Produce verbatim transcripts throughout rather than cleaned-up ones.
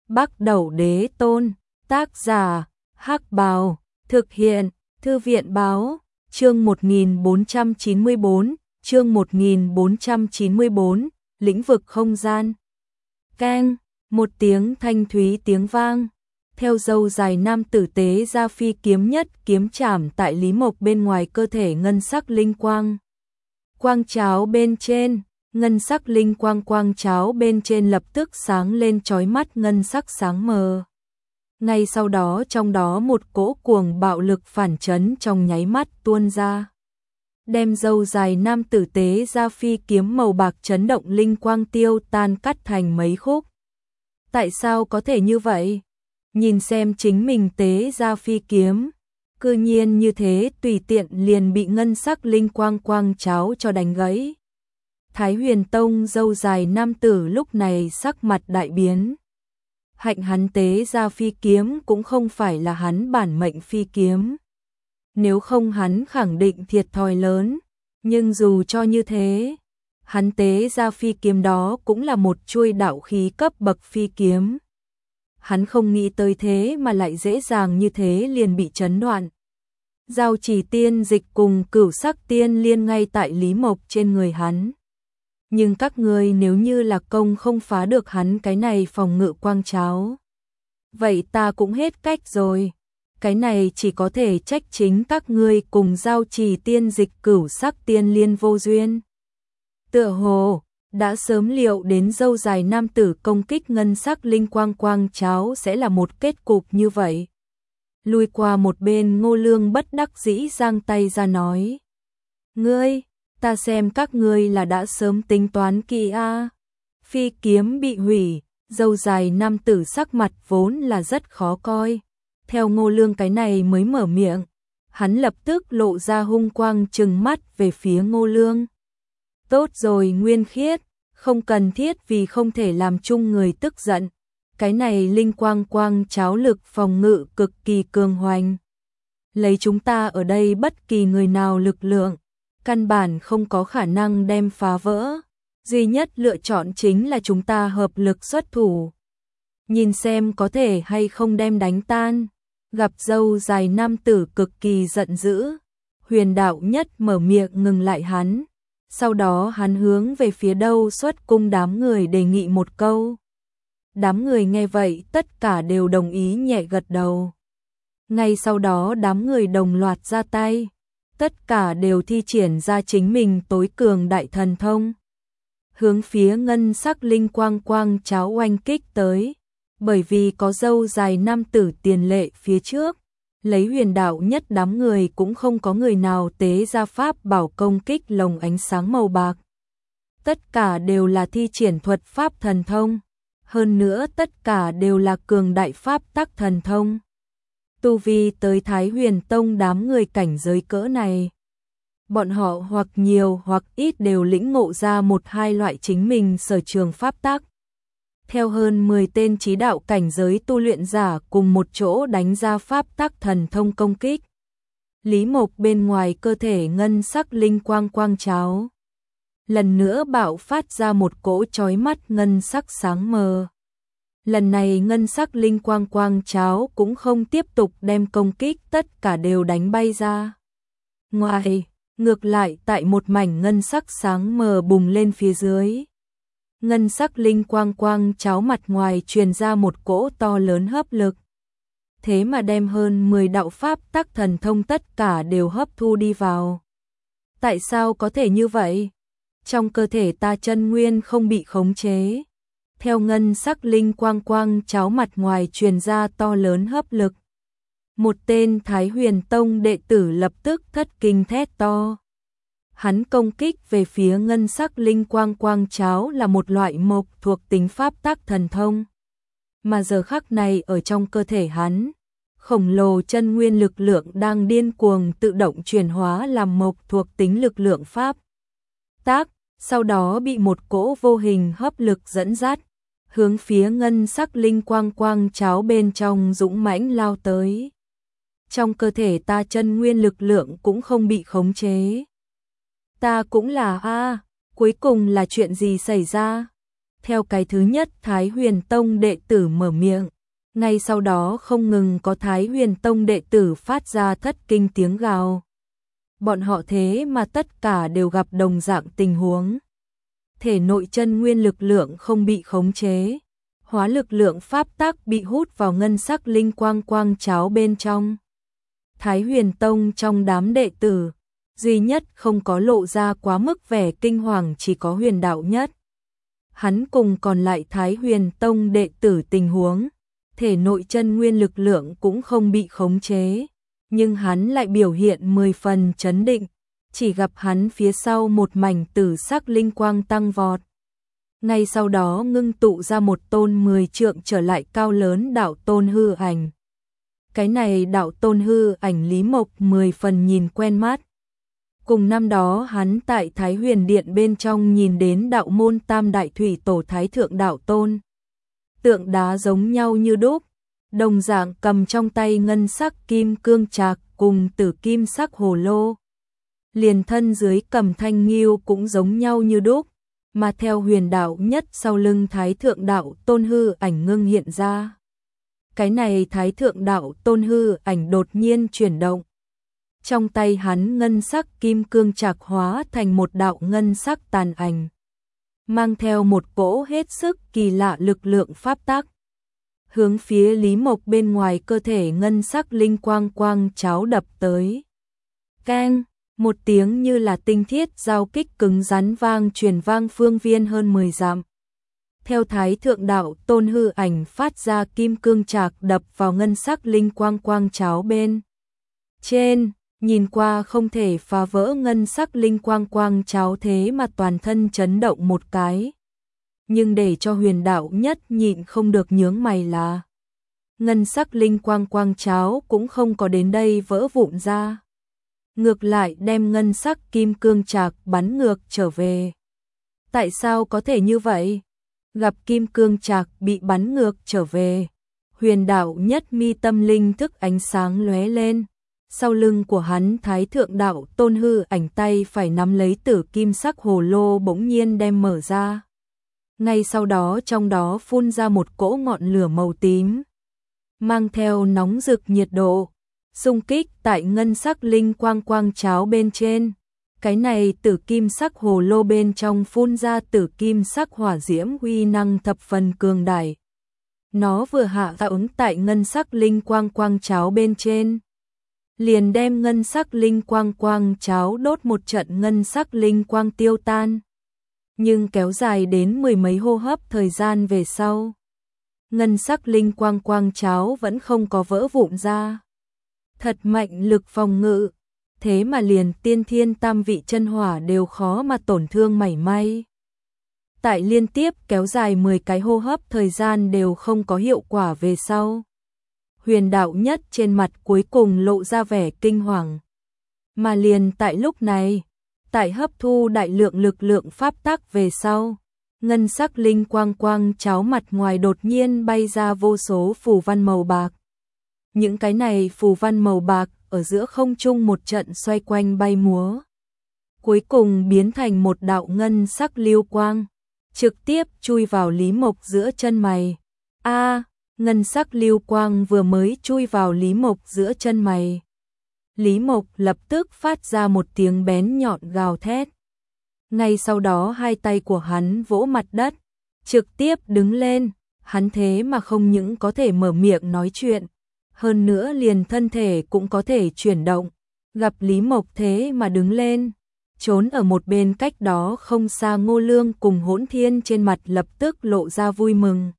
Bắc Đẩu Đế Tôn, tác giả, Hắc Bào, thực hiện, Thư viện Báo, chương một nghìn bốn trăm chín mươi bốn, chương một nghìn bốn trăm chín mươi bốn, lĩnh vực không gian. Keng, một tiếng thanh thúy tiếng vang, theo dâu dài nam tử tế ra phi kiếm nhất kiếm chảm tại Lý Mộc bên ngoài cơ thể ngân sắc linh quang. Quang cháo bên trên, ngân sắc linh quang quang cháo bên trên lập tức sáng lên chói mắt ngân sắc sáng mờ. Ngay sau đó trong đó một cỗ cuồng bạo lực phản chấn trong nháy mắt tuôn ra. Đem dâu dài nam tử tế ra phi kiếm màu bạc chấn động linh quang tiêu tan cắt thành mấy khúc. Tại sao có thể như vậy? Nhìn xem chính mình tế ra phi kiếm, cư nhiên như thế tùy tiện liền bị ngân sắc linh quang quang cháo cho đánh gãy. Thái Huyền Tông dâu dài nam tử lúc này sắc mặt đại biến. Hạnh hắn tế ra phi kiếm cũng không phải là hắn bản mệnh phi kiếm. Nếu không hắn khẳng định thiệt thòi lớn, nhưng dù cho như thế, hắn tế ra phi kiếm đó cũng là một chuôi đạo khí cấp bậc phi kiếm. Hắn không nghĩ tới thế mà lại dễ dàng như thế liền bị chấn đoạn. Giao Chỉ tiên dịch cùng Cửu Sắc tiên liên ngay tại Lý Mộc trên người hắn. Nhưng các ngươi nếu như là công không phá được hắn cái này phòng ngự quang cháo, vậy ta cũng hết cách rồi. Cái này chỉ có thể trách chính các ngươi cùng Giao Chỉ tiên dịch Cửu Sắc tiên liên vô duyên. Tựa hồ đã sớm liệu đến dâu dài nam tử công kích ngân sắc linh quang quang cháo sẽ là một kết cục như vậy. Lùi qua một bên Ngô Lương bất đắc dĩ giang tay ra nói: Ngươi, ta xem các ngươi là đã sớm tính toán kỹ a. Phi kiếm bị hủy, dâu dài nam tử sắc mặt vốn là rất khó coi. Theo Ngô Lương cái này mới mở miệng, hắn lập tức lộ ra hung quang trừng mắt về phía Ngô Lương. Tốt rồi Nguyên Khiết, không cần thiết vì không thể làm chung người tức giận. Cái này linh quang quang cháo lực phòng ngự cực kỳ cường hoành. Lấy chúng ta ở đây bất kỳ người nào lực lượng, căn bản không có khả năng đem phá vỡ. Duy nhất lựa chọn chính là chúng ta hợp lực xuất thủ. Nhìn xem có thể hay không đem đánh tan. Gặp dâu dài nam tử cực kỳ giận dữ, Huyền đạo nhất mở miệng ngừng lại hắn. Sau đó hắn hướng về phía đâu xuất cung đám người đề nghị một câu. Đám người nghe vậy tất cả đều đồng ý nhẹ gật đầu. Ngay sau đó đám người đồng loạt ra tay. Tất cả đều thi triển ra chính mình tối cường đại thần thông. Hướng phía ngân sắc linh quang quang cháo oanh kích tới. Bởi vì có dâu dài nam tử tiền lệ phía trước, lấy Huyền đạo nhất đám người cũng không có người nào tế ra pháp bảo công kích lồng ánh sáng màu bạc. Tất cả đều là thi triển thuật pháp thần thông. Hơn nữa tất cả đều là cường đại pháp tắc thần thông. Tu vi tới Thái Huyền Tông đám người cảnh giới cỡ này. Bọn họ hoặc nhiều hoặc ít đều lĩnh ngộ ra một hai loại chính mình sở trường pháp tắc. Theo hơn mười tên chí đạo cảnh giới tu luyện giả cùng một chỗ đánh ra pháp tắc thần thông công kích. Lý Mộc bên ngoài cơ thể ngân sắc linh quang quang cháo. Lần nữa bạo phát ra một cỗ chói mắt ngân sắc sáng mờ. Lần này ngân sắc linh quang quang cháo cũng không tiếp tục đem công kích tất cả đều đánh bay ra. Ngoài, ngược lại tại một mảnh ngân sắc sáng mờ bùng lên phía dưới. Ngân sắc linh quang quang cháo mặt ngoài truyền ra một cỗ to lớn hấp lực. Thế mà đem hơn mười đạo pháp tắc thần thông tất cả đều hấp thu đi vào. Tại sao có thể như vậy? Trong cơ thể ta chân nguyên không bị khống chế. Theo ngân sắc linh quang quang cháo mặt ngoài truyền ra to lớn hấp lực. Một tên Thái Huyền Tông đệ tử lập tức thất kinh thét to. Hắn công kích về phía ngân sắc linh quang quang cháo là một loại mộc thuộc tính pháp tắc thần thông. Mà giờ khắc này ở trong cơ thể hắn, khổng lồ chân nguyên lực lượng đang điên cuồng tự động chuyển hóa làm mộc thuộc tính lực lượng pháp tắc, sau đó bị một cỗ vô hình hấp lực dẫn dắt, hướng phía ngân sắc linh quang quang cháo bên trong dũng mãnh lao tới. Trong cơ thể ta chân nguyên lực lượng cũng không bị khống chế. Ta cũng là a, à, cuối cùng là chuyện gì xảy ra? theo cái thứ nhất Thái Huyền Tông đệ tử mở miệng. Ngay sau đó không ngừng có Thái Huyền Tông đệ tử phát ra thất kinh tiếng gào. Bọn họ thế mà tất cả đều gặp đồng dạng tình huống. Thể nội chân nguyên lực lượng không bị khống chế, hóa lực lượng pháp tắc bị hút vào ngân sắc linh quang quang cháo bên trong. Thái Huyền Tông trong đám đệ tử, duy nhất không có lộ ra quá mức vẻ kinh hoàng chỉ có Huyền Đạo Nhất. Hắn cùng còn lại Thái Huyền Tông đệ tử tình huống, thể nội chân nguyên lực lượng cũng không bị khống chế, nhưng hắn lại biểu hiện mười phần chấn định, chỉ gặp hắn phía sau một mảnh tử sắc linh quang tăng vọt. Ngay sau đó ngưng tụ ra một tôn mười trượng trở lại cao lớn đạo tôn hư ảnh. Cái này đạo tôn hư ảnh Lý Mộc mười phần nhìn quen mắt. Cùng năm đó hắn tại Thái Huyền Điện bên trong nhìn đến đạo môn Tam Đại Thủy Tổ Thái Thượng Đạo Tôn. Tượng đá giống nhau như đúc, đồng dạng cầm trong tay ngân sắc kim cương trạc cùng tử kim sắc hồ lô. Liền thân dưới cầm thanh nghiêu cũng giống nhau như đúc, mà theo Huyền Đạo Nhất sau lưng Thái Thượng Đạo Tôn hư ảnh ngưng hiện ra. Cái này Thái Thượng Đạo Tôn hư ảnh đột nhiên chuyển động. Trong tay hắn ngân sắc kim cương trạc hóa thành một đạo ngân sắc tàn ảnh, mang theo một cỗ hết sức kỳ lạ lực lượng pháp tắc, hướng phía Lý Mộc bên ngoài cơ thể ngân sắc linh quang quang cháo đập tới. Keng, một tiếng như là tinh thiết giao kích cứng rắn vang truyền vang phương viên hơn mười dặm. Theo Thái Thượng Đạo Tôn hư ảnh phát ra kim cương trạc đập vào ngân sắc linh quang quang cháo bên trên, nhìn qua không thể phá vỡ ngân sắc linh quang quang cháo thế mà toàn thân chấn động một cái. Nhưng để cho Huyền Đạo Nhất nhịn không được nhướng mày là ngân sắc linh quang quang cháo cũng không có đến đây vỡ vụn ra, ngược lại đem ngân sắc kim cương trạc bắn ngược trở về. Tại sao có thể như vậy? Gặp kim cương trạc bị bắn ngược trở về, Huyền Đạo Nhất mi tâm linh thức ánh sáng lóe lên. Sau lưng của hắn Thái Thượng Đạo Tôn hư ảnh tay phải nắm lấy tử kim sắc hồ lô bỗng nhiên đem mở ra. Ngay sau đó trong đó phun ra một cỗ ngọn lửa màu tím, mang theo nóng rực nhiệt độ, xung kích tại ngân sắc linh quang quang cháo bên trên. Cái này tử kim sắc hồ lô bên trong phun ra tử kim sắc hỏa diễm uy năng thập phần cường đại. Nó vừa hạ tạ ứng tại ngân sắc linh quang quang cháo bên trên, liền đem ngân sắc linh quang quang cháo đốt một trận ngân sắc linh quang tiêu tan. Nhưng kéo dài đến mười mấy hô hấp thời gian về sau, ngân sắc linh quang quang cháo vẫn không có vỡ vụn ra. Thật mạnh lực phòng ngự, thế mà liền tiên thiên tam vị chân hỏa đều khó mà tổn thương mảy may. Tại liên tiếp kéo dài mười cái hô hấp thời gian đều không có hiệu quả về sau, Huyền Đạo Nhất trên mặt cuối cùng lộ ra vẻ kinh hoàng. Mà liền tại lúc này, tại hấp thu đại lượng lực lượng pháp tắc về sau, ngân sắc linh quang quang cháo mặt ngoài đột nhiên bay ra vô số phù văn màu bạc. Những cái này phù văn màu bạc ở giữa không trung một trận xoay quanh bay múa, cuối cùng biến thành một đạo ngân sắc lưu quang, trực tiếp chui vào Lý Mộc giữa chân mày. A, ngân sắc lưu quang vừa mới chui vào Lý Mộc giữa chân mày, Lý Mộc lập tức phát ra một tiếng bén nhọn gào thét. Ngay sau đó hai tay của hắn vỗ mặt đất, trực tiếp đứng lên. Hắn thế mà không những có thể mở miệng nói chuyện, hơn nữa liền thân thể cũng có thể chuyển động. Gặp Lý Mộc thế mà đứng lên, trốn ở một bên cách đó không xa Ngô Lương cùng Hỗn Thiên trên mặt lập tức lộ ra vui mừng.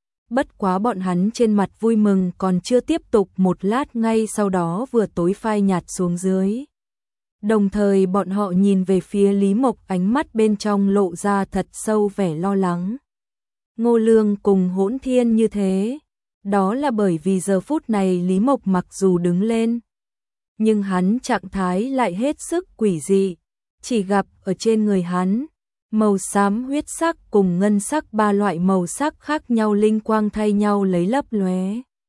Bất quá bọn hắn trên mặt vui mừng còn chưa tiếp tục một lát, ngay sau đó vừa tối phai nhạt xuống dưới. Đồng thời bọn họ nhìn về phía Lý Mộc, ánh mắt bên trong lộ ra thật sâu vẻ lo lắng. Ngô Lương cùng Hỗn Thiên như thế, đó là bởi vì giờ phút này Lý Mộc mặc dù đứng lên, nhưng hắn trạng thái lại hết sức quỷ dị. Chỉ gặp ở trên người hắn, màu xám huyết sắc cùng ngân sắc ba loại màu sắc khác nhau linh quang thay nhau lấy lấp lóe.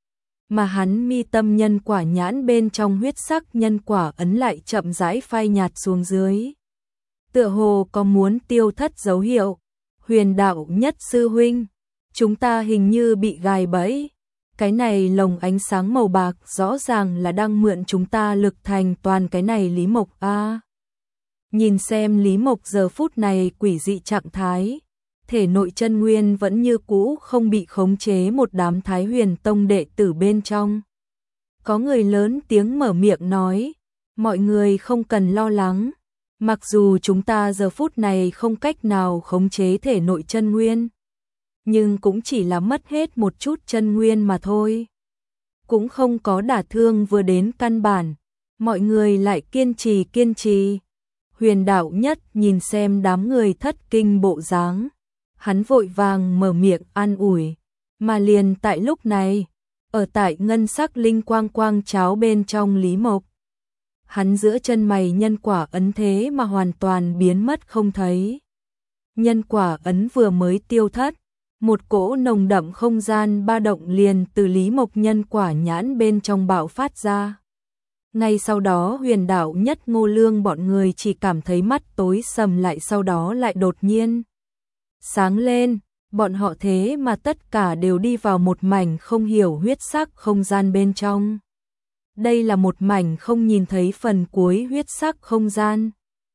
Mà hắn mi tâm nhân quả nhãn bên trong huyết sắc nhân quả ấn lại chậm rãi phai nhạt xuống dưới. Tựa hồ có muốn tiêu thất dấu hiệu. Huyền đạo nhất sư huynh, chúng ta hình như bị gài bẫy. Cái này lồng ánh sáng màu bạc rõ ràng là đang mượn chúng ta lực thành toàn cái này Lý Mộc a. À, nhìn xem Lý Mộc giờ phút này quỷ dị trạng thái, thể nội chân nguyên vẫn như cũ không bị khống chế một đám Thái Huyền Tông đệ tử bên trong. Có người lớn tiếng mở miệng nói, mọi người không cần lo lắng, mặc dù chúng ta giờ phút này không cách nào khống chế thể nội chân nguyên, nhưng cũng chỉ là mất hết một chút chân nguyên mà thôi. Cũng không có đả thương vừa đến căn bản, mọi người lại kiên trì kiên trì. Huyền đạo nhất nhìn xem đám người thất kinh bộ dáng, hắn vội vàng mở miệng an ủi, mà liền tại lúc này, ở tại ngân sắc linh quang quang cháo bên trong Lý Mộc, hắn giữa chân mày nhân quả ấn thế mà hoàn toàn biến mất không thấy. Nhân quả ấn vừa mới tiêu thất, một cỗ nồng đậm không gian ba động liền từ Lý Mộc nhân quả nhãn bên trong bạo phát ra. Ngay sau đó Huyền đạo nhất Ngô Lương bọn người chỉ cảm thấy mắt tối sầm lại, sau đó lại đột nhiên sáng lên, bọn họ thế mà tất cả đều đi vào một mảnh không hiểu huyết sắc không gian bên trong. Đây là một mảnh không nhìn thấy phần cuối huyết sắc không gian.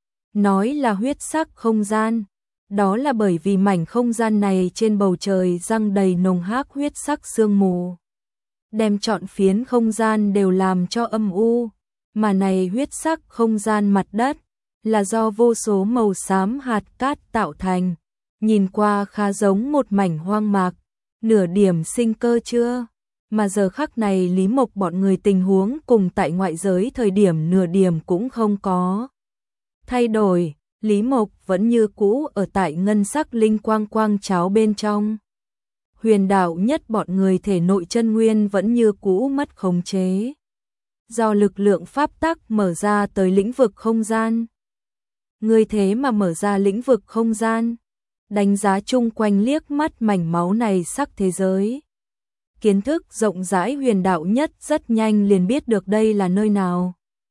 Nói là huyết sắc không gian, đó là bởi vì mảnh không gian này trên bầu trời răng đầy nồng hắc huyết sắc sương mù, đem trọn phiến không gian đều làm cho âm u, mà này huyết sắc không gian mặt đất là do vô số màu xám hạt cát tạo thành, nhìn qua khá giống một mảnh hoang mạc, nửa điểm sinh cơ chưa. Mà giờ khắc này Lý Mộc bọn người tình huống cùng tại ngoại giới thời điểm nửa điểm cũng không có thay đổi, Lý Mộc vẫn như cũ ở tại ngân sắc linh quang quang cháo bên trong. Huyền đạo nhất bọn người thể nội chân nguyên vẫn như cũ mất khống chế, do lực lượng pháp tắc mở ra tới lĩnh vực không gian. Người thế mà mở ra lĩnh vực không gian, đánh giá chung quanh liếc mắt mảnh máu này sắc thế giới. Kiến thức rộng rãi Huyền đạo nhất rất nhanh liền biết được đây là nơi nào.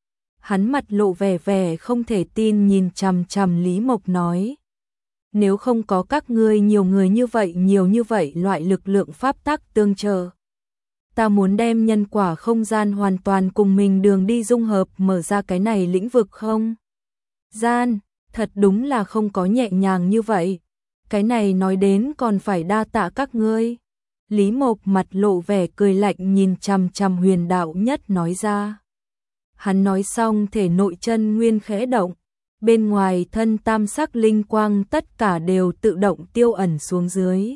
Hắn mặt lộ vẻ vẻ không thể tin nhìn chằm chằm Lý Mộc nói, nếu không có các ngươi nhiều người như vậy nhiều như vậy loại lực lượng pháp tắc tương trợ, ta muốn đem nhân quả không gian hoàn toàn cùng mình đường đi dung hợp mở ra cái này lĩnh vực không gian, thật đúng là không có nhẹ nhàng như vậy. Cái này nói đến còn phải đa tạ các ngươi. Lý Mộc mặt lộ vẻ cười lạnh nhìn chằm chằm Huyền đạo nhất nói ra. Hắn nói xong thể nội chân nguyên khẽ động, bên ngoài thân tam sắc linh quang tất cả đều tự động tiêu ẩn xuống dưới.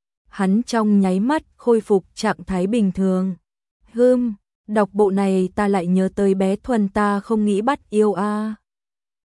Hắn trong nháy mắt khôi phục trạng thái bình thường. Hừm, đọc bộ này ta lại nhớ tới bé Thuần ta không nghĩ bắt yêu a. À.